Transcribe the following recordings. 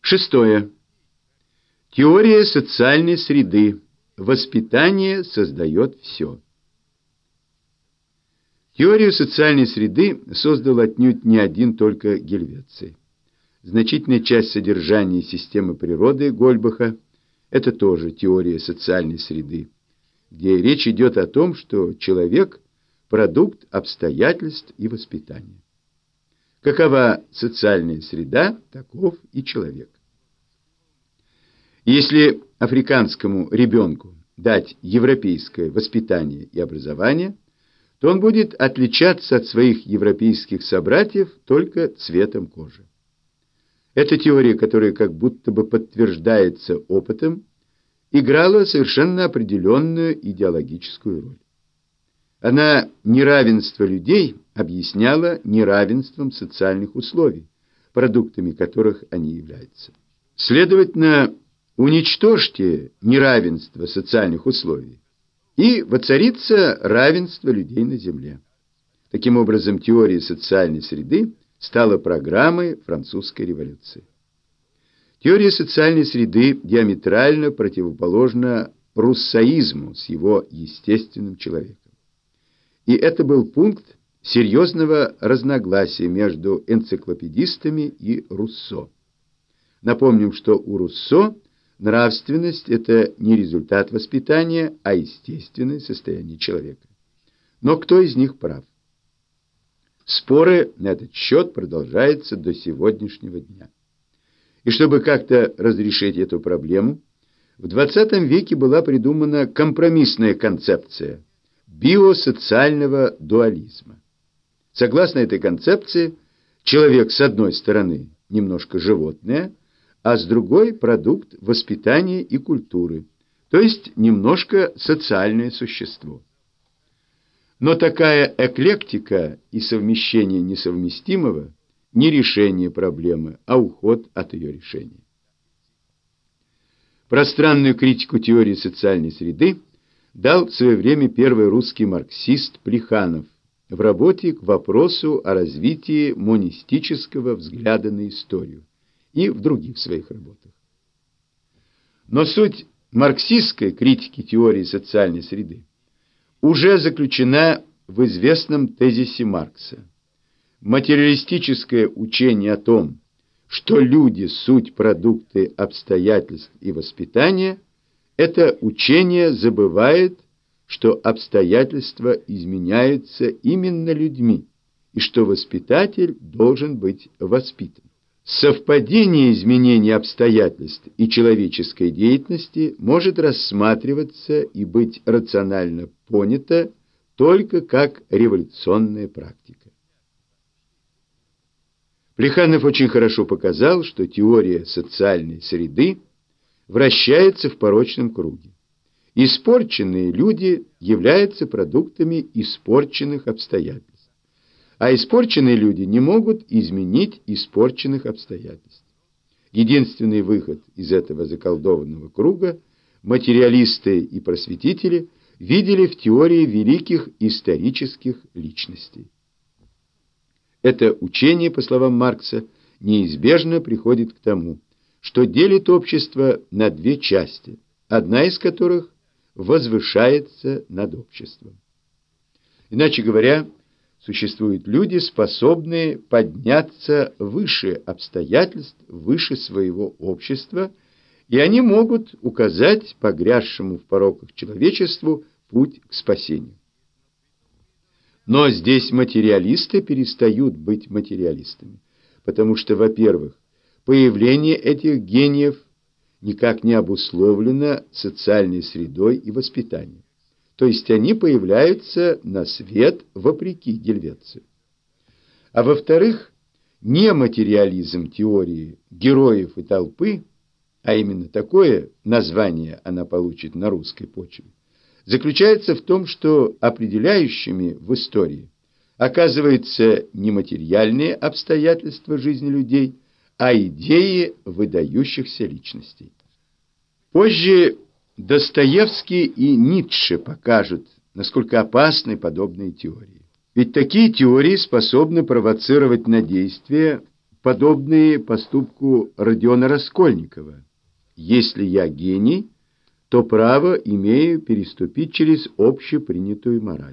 Шестое. Теория социальной среды. Воспитание создает все. Теорию социальной среды создал отнюдь не один только Гельвеций. Значительная часть содержания системы природы Гольбаха – это тоже теория социальной среды, где речь идет о том, что человек – продукт обстоятельств и воспитания. Какова социальная среда, таков и человек. Если африканскому ребенку дать европейское воспитание и образование, то он будет отличаться от своих европейских собратьев только цветом кожи. Эта теория, которая как будто бы подтверждается опытом, играла совершенно определенную идеологическую роль. Она неравенство людей объясняла неравенством социальных условий, продуктами которых они являются. Следовательно, уничтожьте неравенство социальных условий, и воцарится равенство людей на земле. Таким образом, теория социальной среды стала программой французской революции. Теория социальной среды диаметрально противоположна руссоизму с его естественным человеком. И это был пункт серьезного разногласия между энциклопедистами и Руссо. Напомним, что у Руссо нравственность – это не результат воспитания, а естественное состояние человека. Но кто из них прав? Споры на этот счет продолжаются до сегодняшнего дня. И чтобы как-то разрешить эту проблему, в XX веке была придумана компромиссная концепция биосоциального дуализма. Согласно этой концепции, человек с одной стороны немножко животное, а с другой продукт воспитания и культуры, то есть немножко социальное существо. Но такая эклектика и совмещение несовместимого не решение проблемы, а уход от ее решения. Пространную критику теории социальной среды дал в свое время первый русский марксист Плеханов в работе к вопросу о развитии монистического взгляда на историю и в других своих работах. Но суть марксистской критики теории социальной среды уже заключена в известном тезисе Маркса. Материалистическое учение о том, что люди – суть продукты обстоятельств и воспитания, это учение забывает, что обстоятельства изменяются именно людьми, и что воспитатель должен быть воспитан. Совпадение изменения обстоятельств и человеческой деятельности может рассматриваться и быть рационально понято только как революционная практика. Плеханов очень хорошо показал, что теория социальной среды вращается в порочном круге. Испорченные люди являются продуктами испорченных обстоятельств, а испорченные люди не могут изменить испорченных обстоятельств. Единственный выход из этого заколдованного круга материалисты и просветители видели в теории великих исторических личностей. Это учение, по словам Маркса, неизбежно приходит к тому, что делит общество на две части, одна из которых возвышается над обществом. Иначе говоря, существуют люди, способные подняться выше обстоятельств, выше своего общества, и они могут указать погрязшему в пороках человечеству путь к спасению. Но здесь материалисты перестают быть материалистами, потому что, во-первых, появление этих гениев никак не обусловлено социальной средой и воспитанием. То есть они появляются на свет вопреки Гельвецию. А во-вторых, нематериализм теории героев и толпы, а именно такое название она получит на русской почве, заключается в том, что определяющими в истории оказываются не материальные обстоятельства жизни людей, а идеи выдающихся личностей. Позже Достоевский и Ницше покажут, насколько опасны подобные теории. Ведь такие теории способны провоцировать на действия подобные поступку Родиона Раскольникова: «Если я гений, то право имею переступить через общепринятую мораль».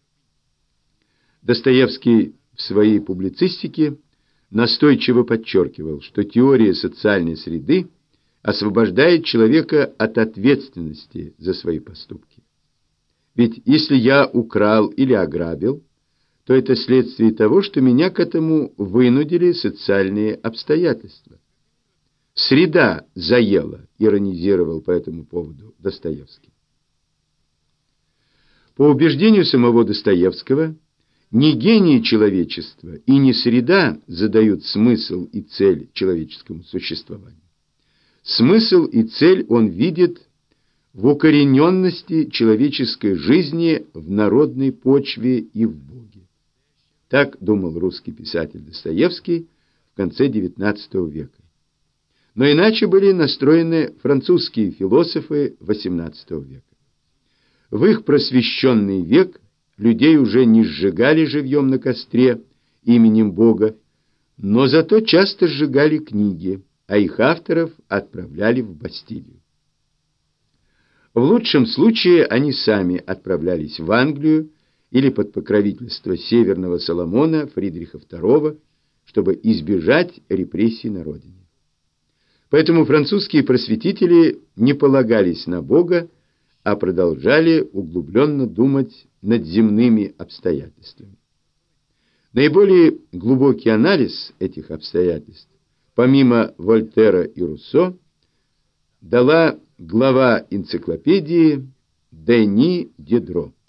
Достоевский в своей публицистике настойчиво подчеркивал, что теория социальной среды освобождает человека от ответственности за свои поступки. Ведь если я украл или ограбил, то это следствие того, что меня к этому вынудили социальные обстоятельства. «Среда заела», иронизировал по этому поводу Достоевский. По убеждению самого Достоевского, не гений человечества и не среда задают смысл и цель человеческому существованию. Смысл и цель он видит в укорененности человеческой жизни в народной почве и в Боге. Так думал русский писатель Достоевский в конце XIX века. Но иначе были настроены французские философы XVIII века. В их просвещенный век людей уже не сжигали живьем на костре именем Бога, но зато часто сжигали книги, а их авторов отправляли в Бастилию. В лучшем случае они сами отправлялись в Англию или под покровительство Северного Соломона Фридриха II, чтобы избежать репрессий на родине. Поэтому французские просветители не полагались на Бога, а продолжали углубленно думать над земными обстоятельствами. Наиболее глубокий анализ этих обстоятельств, помимо Вольтера и Руссо, дала глава энциклопедии Дени Дидро.